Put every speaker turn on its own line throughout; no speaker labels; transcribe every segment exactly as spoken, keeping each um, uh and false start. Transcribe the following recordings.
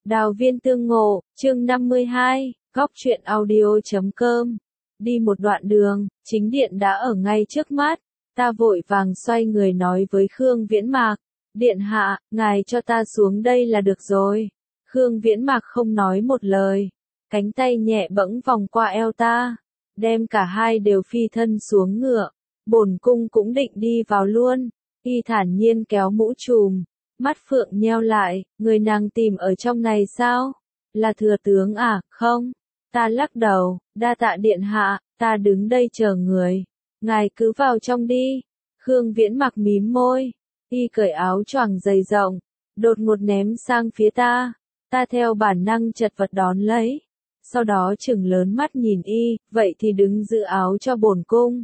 Đào viên tương ngộ, chương năm mươi hai, góc truyện audio chấm com. Đi một đoạn đường, chính điện đã ở ngay trước mắt, ta vội vàng xoay người nói với Khương Viễn Mạc, điện hạ, ngài cho ta xuống đây là được rồi. Khương Viễn Mạc không nói một lời, cánh tay nhẹ bẫng vòng qua eo ta, đem cả hai đều phi thân xuống ngựa, bổn cung cũng định đi vào luôn, y thản nhiên kéo mũ trùm. Mắt phượng nheo lại, người nàng tìm ở trong này sao? Là thừa tướng à? Không. Ta lắc đầu, đa tạ điện hạ, ta đứng đây chờ người. Ngài cứ vào trong đi. Khương Viễn Mặc mím môi, y cởi áo choàng dày rộng, đột ngột ném sang phía ta. Ta theo bản năng chật vật đón lấy. Sau đó chừng lớn mắt nhìn y, vậy thì đứng giữ áo cho bổn cung.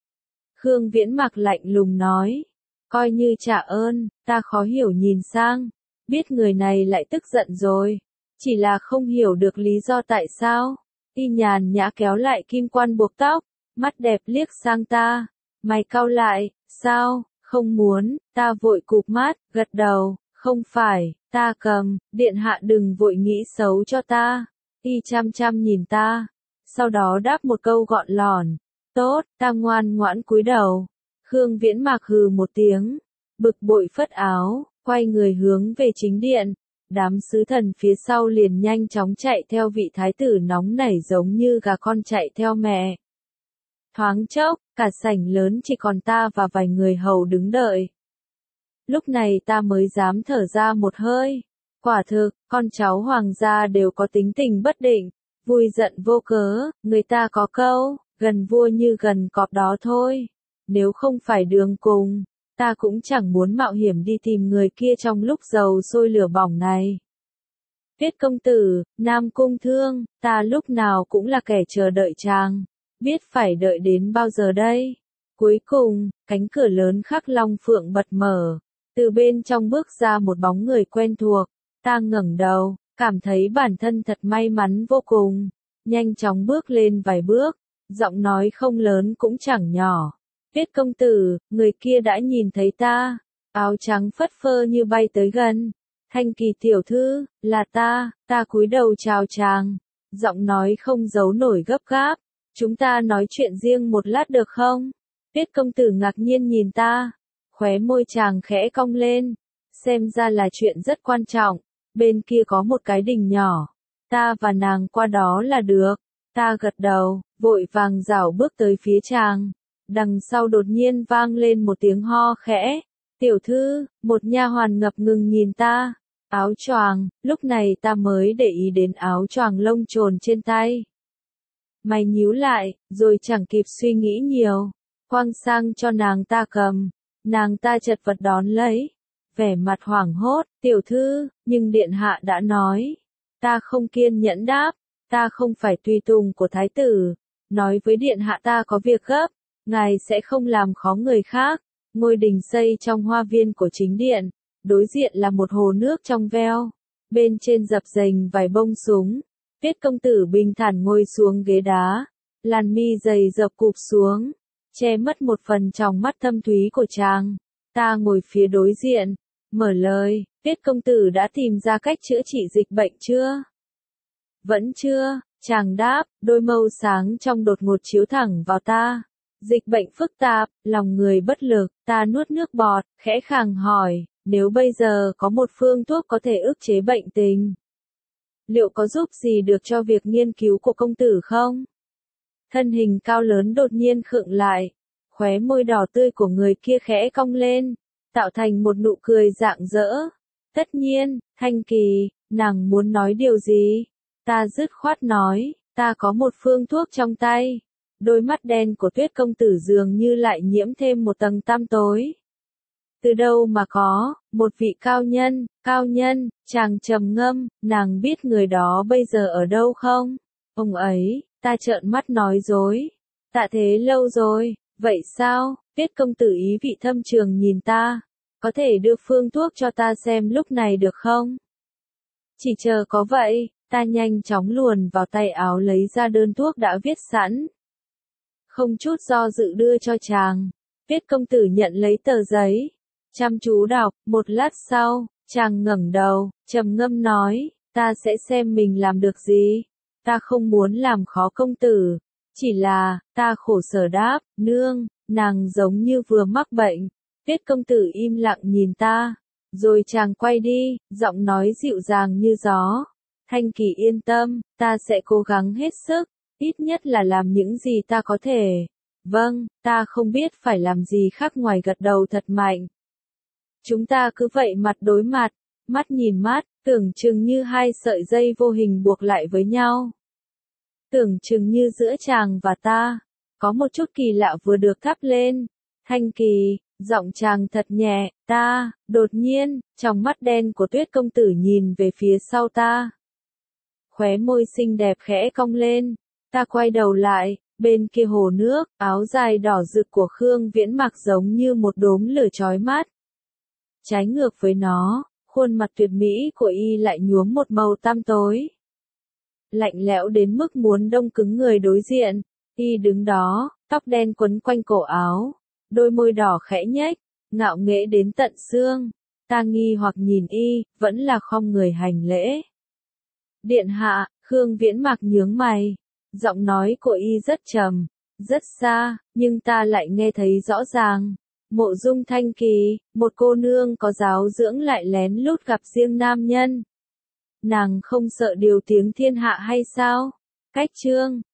Khương Viễn Mặc lạnh lùng nói. Coi như trả ơn, ta khó hiểu nhìn sang, biết người này lại tức giận rồi, chỉ là không hiểu được lý do tại sao. Y nhàn nhã kéo lại kim quan buộc tóc, mắt đẹp liếc sang ta, mày cau lại, sao, không muốn, ta vội cụp mắt, gật đầu, không phải, ta cầm, điện hạ đừng vội nghĩ xấu cho ta. Y chăm chăm nhìn ta, sau đó đáp một câu gọn lỏn, tốt, ta ngoan ngoãn cúi đầu. Khương Viễn Mạc hừ một tiếng, bực bội phất áo, quay người hướng về chính điện. Đám sứ thần phía sau liền nhanh chóng chạy theo vị thái tử nóng nảy giống như gà con chạy theo mẹ. Thoáng chốc, cả sảnh lớn chỉ còn ta và vài người hầu đứng đợi. Lúc này ta mới dám thở ra một hơi. Quả thực, con cháu hoàng gia đều có tính tình bất định, vui giận vô cớ, người ta có câu, gần vua như gần cọp đó thôi. Nếu không phải đường cùng, ta cũng chẳng muốn mạo hiểm đi tìm người kia trong lúc dầu sôi lửa bỏng này. Tiết công tử, Nam Cung Thương, ta lúc nào cũng là kẻ chờ đợi chàng, biết phải đợi đến bao giờ đây. Cuối cùng, cánh cửa lớn khắc long phượng bật mở, từ bên trong bước ra một bóng người quen thuộc, ta ngẩng đầu, cảm thấy bản thân thật may mắn vô cùng, nhanh chóng bước lên vài bước, giọng nói không lớn cũng chẳng nhỏ. Tiết công tử, người kia đã nhìn thấy ta, áo trắng phất phơ như bay tới gần. Thanh Kỳ tiểu thư, là ta, ta cúi đầu chào chàng, giọng nói không giấu nổi gấp gáp, chúng ta nói chuyện riêng một lát được không? Tiết công tử ngạc nhiên nhìn ta, khóe môi chàng khẽ cong lên, xem ra là chuyện rất quan trọng, bên kia có một cái đình nhỏ, ta và nàng qua đó là được. Ta gật đầu, vội vàng rảo bước tới phía chàng. Đằng sau đột nhiên vang lên một tiếng ho khẽ. Tiểu thư, một nha hoàn ngập ngừng nhìn ta. Áo choàng, lúc này ta mới để ý đến áo choàng lông trồn trên tay. Mày nhíu lại, rồi chẳng kịp suy nghĩ nhiều. Quăng sang cho nàng ta cầm. Nàng ta chật vật đón lấy. Vẻ mặt hoảng hốt, tiểu thư, nhưng điện hạ đã nói. Ta không kiên nhẫn đáp, ta không phải tùy tùng của thái tử. Nói với điện hạ ta có việc gấp. Ngài sẽ không làm khó người khác. Ngôi đình xây trong hoa viên của chính điện, đối diện là một hồ nước trong veo, bên trên dập dềnh vài bông súng. Tiết công tử bình thản ngồi xuống ghế đá, làn mi dày dập cụp xuống, che mất một phần tròng mắt thâm thúy của chàng. Ta ngồi phía đối diện, mở lời, Tiết công tử đã tìm ra cách chữa trị dịch bệnh chưa? Vẫn chưa, chàng đáp, đôi mâu sáng trong đột ngột chiếu thẳng vào ta. Dịch bệnh phức tạp, lòng người bất lực, ta nuốt nước bọt, khẽ khàng hỏi, nếu bây giờ có một phương thuốc có thể ức chế bệnh tình, liệu có giúp gì được cho việc nghiên cứu của công tử không? Thân hình cao lớn đột nhiên khựng lại, khóe môi đỏ tươi của người kia khẽ cong lên, tạo thành một nụ cười rạng rỡ. Tất nhiên, Thanh Kỳ, nàng muốn nói điều gì? Ta dứt khoát nói, ta có một phương thuốc trong tay. Đôi mắt đen của Tuyết công tử dường như lại nhiễm thêm một tầng tăm tối. Từ đâu mà có, một vị cao nhân, cao nhân, chàng trầm ngâm, nàng biết người đó bây giờ ở đâu không? Ông ấy, ta trợn mắt nói dối. Tạ thế lâu rồi, vậy sao? Tuyết công tử ý vị thâm trường nhìn ta. Có thể đưa phương thuốc cho ta xem lúc này được không? Chỉ chờ có vậy, ta nhanh chóng luồn vào tay áo lấy ra đơn thuốc đã viết sẵn. Không chút do dự đưa cho chàng. Tiết công tử nhận lấy tờ giấy, chăm chú đọc, một lát sau, chàng ngẩng đầu, trầm ngâm nói, ta sẽ xem mình làm được gì. Ta không muốn làm khó công tử. Chỉ là, ta khổ sở đáp, nương, nàng giống như vừa mắc bệnh. Tuyết công tử im lặng nhìn ta. Rồi chàng quay đi, giọng nói dịu dàng như gió. Thanh Kỳ yên tâm, ta sẽ cố gắng hết sức, ít nhất là làm những gì ta có thể. Vâng, ta không biết phải làm gì khác ngoài gật đầu thật mạnh. Chúng ta cứ vậy mặt đối mặt, mắt nhìn mắt, tưởng chừng như hai sợi dây vô hình buộc lại với nhau. Tưởng chừng như giữa chàng và ta, có một chút kỳ lạ vừa được thắp lên. Thanh Kỳ, giọng chàng thật nhẹ, ta, đột nhiên, trong mắt đen của Tuyết công tử nhìn về phía sau ta. Khóe môi xinh đẹp khẽ cong lên, ta quay đầu lại, bên kia hồ nước, áo dài đỏ rực của Khương Viễn mặc giống như một đốm lửa chói mắt. Trái ngược với nó, khuôn mặt tuyệt mỹ của y lại nhuốm một màu tăm tối. Lạnh lẽo đến mức muốn đông cứng người đối diện, y đứng đó, tóc đen quấn quanh cổ áo, đôi môi đỏ khẽ nhếch, ngạo nghễ đến tận xương. Ta nghi hoặc nhìn y, vẫn là khom người hành lễ. Điện hạ, Khương Viễn mặc nhướng mày, giọng nói của y rất trầm, rất xa, nhưng ta lại nghe thấy rõ ràng. Mộ Dung Thanh Kỳ, một cô nương có giáo dưỡng lại lén lút gặp riêng nam nhân. Nàng không sợ điều tiếng thiên hạ hay sao? Cách chương